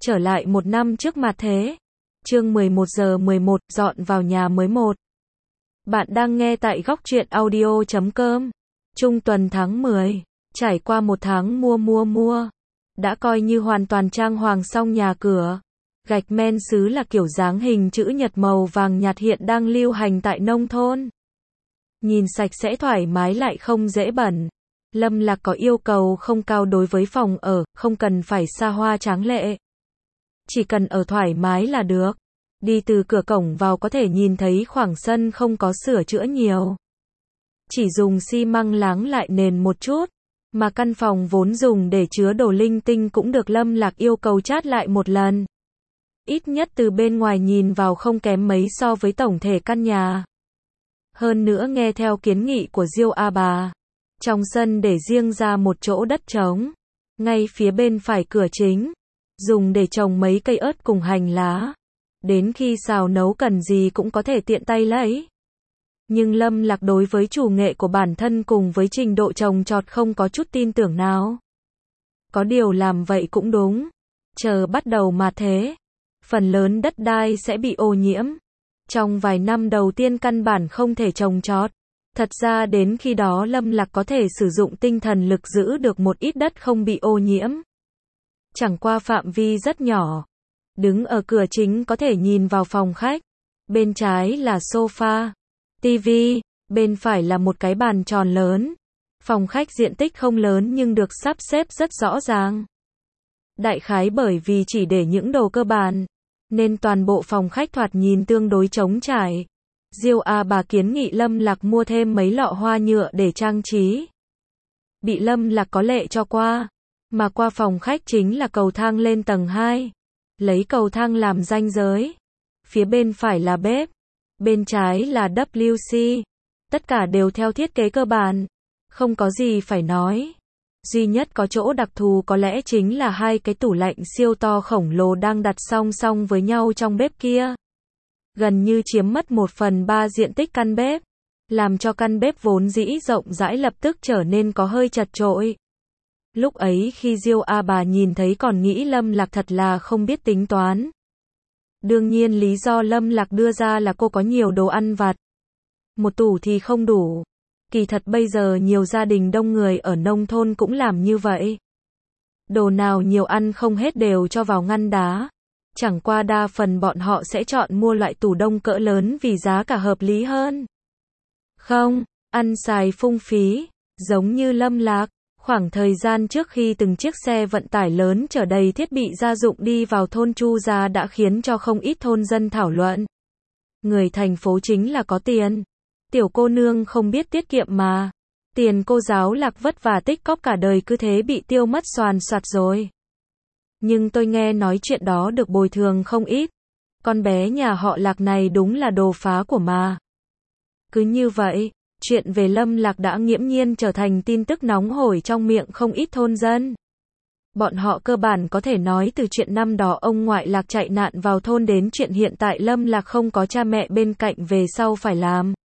Trở lại một năm trước mà thế. Chương 11:11, dọn vào nhà mới 1. Bạn đang nghe tại góc truyện audio.com. Trung tuần tháng 10. Trải qua một tháng mua. Đã coi như hoàn toàn trang hoàng xong nhà cửa. Gạch men sứ là kiểu dáng hình chữ nhật màu vàng nhạt hiện đang lưu hành tại nông thôn. Nhìn sạch sẽ thoải mái lại không dễ bẩn. Lâm Lạc có yêu cầu không cao đối với phòng ở, không cần phải xa hoa tráng lệ. Chỉ cần ở thoải mái là được. Đi từ cửa cổng vào có thể nhìn thấy khoảng sân không có sửa chữa nhiều. Chỉ dùng xi măng láng lại nền một chút. Mà căn phòng vốn dùng để chứa đồ linh tinh cũng được Lâm Lạc yêu cầu chát lại một lần. Ít nhất từ bên ngoài nhìn vào không kém mấy so với tổng thể căn nhà. Hơn nữa nghe theo kiến nghị của Diêu A bà, trong sân để riêng ra một chỗ đất trống, ngay phía bên phải cửa chính, dùng để trồng mấy cây ớt cùng hành lá. Đến khi xào nấu cần gì cũng có thể tiện tay lấy. Nhưng Lâm Lạc đối với chủ nghệ của bản thân cùng với trình độ trồng trọt không có chút tin tưởng nào. Có điều làm vậy cũng đúng. Chờ bắt đầu mà thế, phần lớn đất đai sẽ bị ô nhiễm. Trong vài năm đầu tiên căn bản không thể trồng trọt. Thật ra đến khi đó Lâm Lạc có thể sử dụng tinh thần lực giữ được một ít đất không bị ô nhiễm. Chẳng qua phạm vi rất nhỏ. Đứng ở cửa chính có thể nhìn vào phòng khách. Bên trái là sofa, tivi, bên phải là một cái bàn tròn lớn. Phòng khách diện tích không lớn nhưng được sắp xếp rất rõ ràng. Đại khái bởi vì chỉ để những đồ cơ bản, nên toàn bộ phòng khách thoạt nhìn tương đối trống trải. Diêu A bà kiến nghị Lâm Lạc mua thêm mấy lọ hoa nhựa để trang trí. Bị Lâm Lạc có lệ cho qua. Mà qua phòng khách chính là cầu thang lên tầng 2. Lấy cầu thang làm ranh giới. Phía bên phải là bếp. Bên trái là WC. Tất cả đều theo thiết kế cơ bản. Không có gì phải nói. Duy nhất có chỗ đặc thù có lẽ chính là hai cái tủ lạnh siêu to khổng lồ đang đặt song song với nhau trong bếp kia. Gần như chiếm mất 1/3 diện tích căn bếp. Làm cho căn bếp vốn dĩ rộng rãi lập tức trở nên có hơi chật chội. Lúc ấy khi Diêu A bà nhìn thấy còn nghĩ Lâm Lạc thật là không biết tính toán. Đương nhiên lý do Lâm Lạc đưa ra là cô có nhiều đồ ăn vặt. Một tủ thì không đủ. Kỳ thật bây giờ nhiều gia đình đông người ở nông thôn cũng làm như vậy. Đồ nào nhiều ăn không hết đều cho vào ngăn đá. Chẳng qua đa phần bọn họ sẽ chọn mua loại tủ đông cỡ lớn vì giá cả hợp lý hơn. Không, ăn xài phung phí, giống như Lâm Lạc. Khoảng thời gian trước khi từng chiếc xe vận tải lớn chở đầy thiết bị gia dụng đi vào thôn Chu Gia đã khiến cho không ít thôn dân thảo luận. Người thành phố chính là có tiền. Tiểu cô nương không biết tiết kiệm mà. Tiền cô giáo Lạc vất vả tích cóp cả đời cứ thế bị tiêu mất xoàn xoạt rồi. Nhưng tôi nghe nói chuyện đó được bồi thường không ít. Con bé nhà họ Lạc này đúng là đồ phá của mà. Cứ như vậy, chuyện về Lâm Lạc đã nghiễm nhiên trở thành tin tức nóng hổi trong miệng không ít thôn dân. Bọn họ cơ bản có thể nói từ chuyện năm đó ông ngoại Lạc chạy nạn vào thôn đến chuyện hiện tại Lâm Lạc không có cha mẹ bên cạnh về sau phải làm.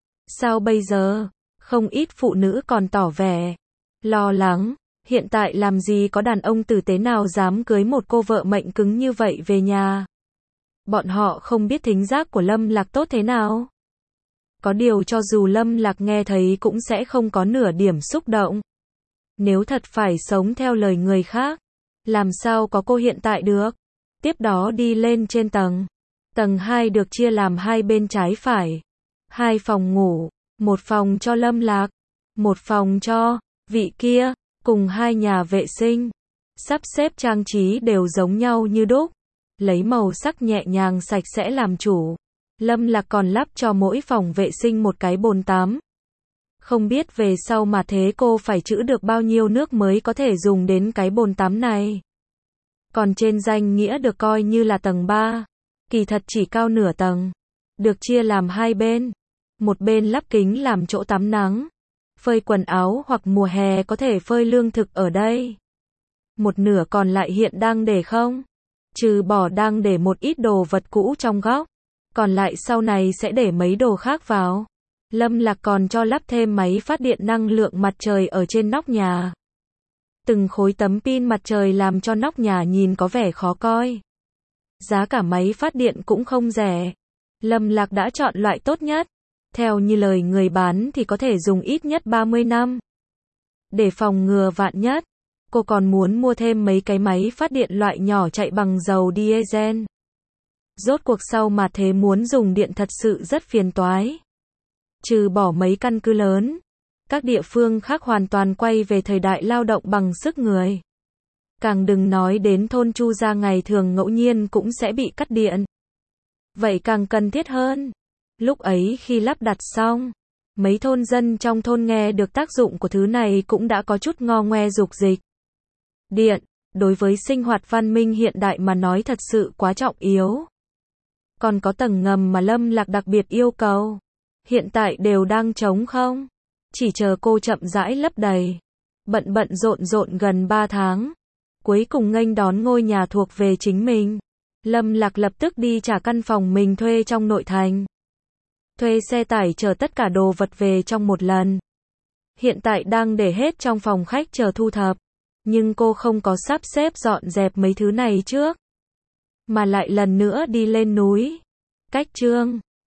Sao bây giờ? Không ít phụ nữ còn tỏ vẻ lo lắng. Hiện tại làm gì có đàn ông tử tế nào dám cưới một cô vợ mệnh cứng như vậy về nhà. Bọn họ không biết thính giác của Lâm Lạc tốt thế nào. Có điều cho dù Lâm Lạc nghe thấy cũng sẽ không có nửa điểm xúc động. Nếu thật phải sống theo lời người khác, làm sao có cô hiện tại được. Tiếp đó đi lên trên tầng. Tầng 2 được chia làm hai bên trái phải. 2 phòng ngủ, một phòng cho Lâm Lạc, một phòng cho vị kia, cùng 2 nhà vệ sinh. Sắp xếp trang trí đều giống nhau như đúc. Lấy màu sắc nhẹ nhàng sạch sẽ làm chủ. Lâm Lạc còn lắp cho mỗi phòng vệ sinh một cái bồn tắm. Không biết về sau mà thế cô phải trữ được bao nhiêu nước mới có thể dùng đến cái bồn tắm này. Còn trên danh nghĩa được coi như là tầng 3. Kỳ thật chỉ cao nửa tầng. Được chia làm hai bên. Một bên lắp kính làm chỗ tắm nắng. Phơi quần áo hoặc mùa hè có thể phơi lương thực ở đây. Một nửa còn lại hiện đang để không. Trừ bỏ đang để một ít đồ vật cũ trong góc. Còn lại sau này sẽ để mấy đồ khác vào. Lâm Lạc còn cho lắp thêm máy phát điện năng lượng mặt trời ở trên nóc nhà. Từng khối tấm pin mặt trời làm cho nóc nhà nhìn có vẻ khó coi. Giá cả máy phát điện cũng không rẻ. Lâm Lạc đã chọn loại tốt nhất. Theo như lời người bán thì có thể dùng ít nhất 30 năm. Để phòng ngừa vạn nhất, cô còn muốn mua thêm mấy cái máy phát điện loại nhỏ chạy bằng dầu diesel. Rốt cuộc sau mà thế muốn dùng điện thật sự rất phiền toái. Trừ bỏ mấy căn cứ lớn, các địa phương khác hoàn toàn quay về thời đại lao động bằng sức người. Càng đừng nói đến thôn Chu gia ngày thường ngẫu nhiên cũng sẽ bị cắt điện. Vậy càng cần thiết hơn. Lúc ấy khi lắp đặt xong, mấy thôn dân trong thôn nghe được tác dụng của thứ này cũng đã có chút ngo ngoe dục dịch. Điện, đối với sinh hoạt văn minh hiện đại mà nói thật sự quá trọng yếu. Còn có tầng ngầm mà Lâm Lạc đặc biệt yêu cầu. Hiện tại đều đang trống không. Chỉ chờ cô chậm rãi lấp đầy. Bận rộn gần 3 tháng. Cuối cùng nghênh đón ngôi nhà thuộc về chính mình. Lâm Lạc lập tức đi trả căn phòng mình thuê trong nội thành. Thuê xe tải chở tất cả đồ vật về trong một lần. Hiện tại đang để hết trong phòng khách chờ thu thập. Nhưng cô không có sắp xếp dọn dẹp mấy thứ này trước. Mà lại lần nữa đi lên núi. Cách Trương